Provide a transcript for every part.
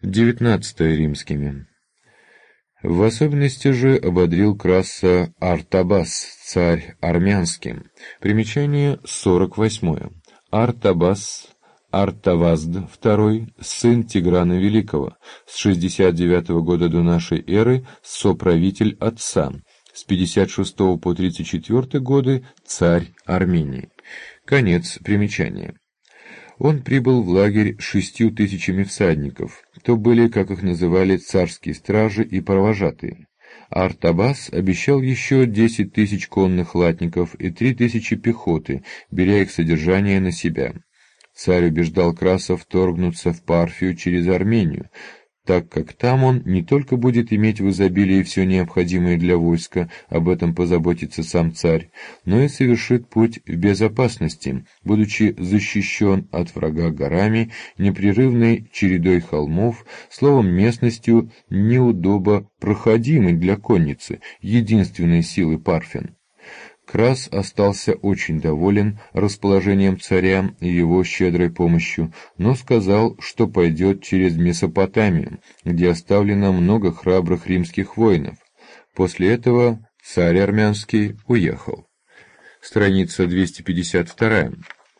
19 римскими. В особенности же ободрил Краса Артабас, царь армянский. Примечание 48. Артабас, Артавазд II, сын Тиграна Великого, с 69 года до нашей эры соправитель отца, с 56 по 34 годы царь Армении. Конец примечания. Он прибыл в лагерь 6000 всадников, то были, как их называли, царские стражи и провожатые. Артабас обещал еще 10 000 конных латников и 3000 пехоты, беря их содержание на себя. Царь убеждал Краса вторгнуться в Парфию через Армению, так как там он не только будет иметь в изобилии все необходимое для войска, об этом позаботится сам царь, но и совершит путь в безопасности, будучи защищен от врага горами, непрерывной чередой холмов, словом, местностью неудобо проходимой для конницы, единственной силы Парфян. Крас остался очень доволен расположением царя и его щедрой помощью, но сказал, что пойдет через Месопотамию, где оставлено много храбрых римских воинов. После этого царь армянский уехал. Страница 252.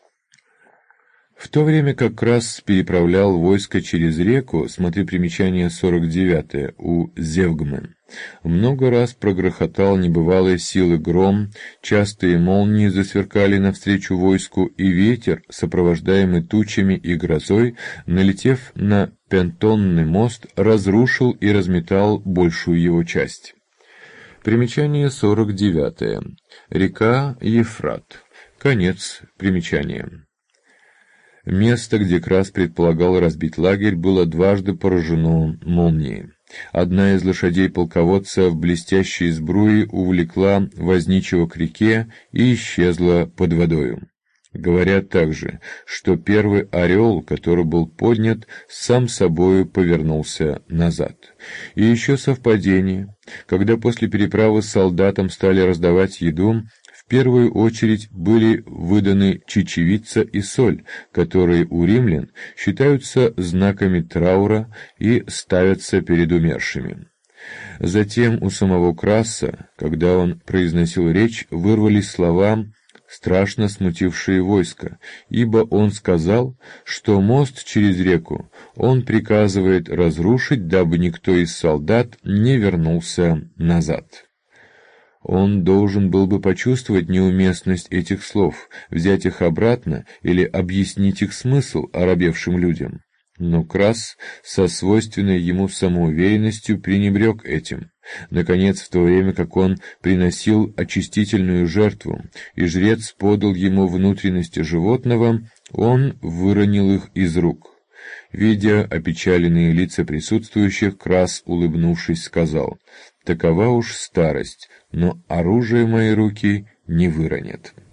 В то время как Крас переправлял войско через реку, смотри примечание 49 у Зевгмы, много раз прогрохотал небывалой силы гром, частые молнии засверкали навстречу войску, и ветер, сопровождаемый тучами и грозой, налетев на Пентонный мост, разрушил и разметал большую его часть. Примечание 49. Река Ефрат. Конец примечания. Место, где Крас предполагал разбить лагерь, было дважды поражено молнией. Одна из лошадей полководца в блестящей сбруе увлекла возничего к реке и исчезла под водою. Говорят также, что первый орел, который был поднят, сам собою повернулся назад. И еще совпадение, когда после переправы солдатам стали раздавать еду, в первую очередь были выданы чечевица и соль, которые у римлян считаются знаками траура и ставятся перед умершими. Затем у самого Краса, когда он произносил речь, вырвались слова, страшно смутившие войско, ибо он сказал, что мост через реку он приказывает разрушить, дабы никто из солдат не вернулся назад. Он должен был бы почувствовать неуместность этих слов, взять их обратно или объяснить их смысл оробевшим людям. Но Крас со свойственной ему самоуверенностью пренебрег этим. Наконец, в то время как он приносил очистительную жертву, и жрец подал ему внутренности животного, он выронил их из рук. Видя опечаленные лица присутствующих, Крас, улыбнувшись, сказал: «Такова уж старость, но оружие мои руки не выронят».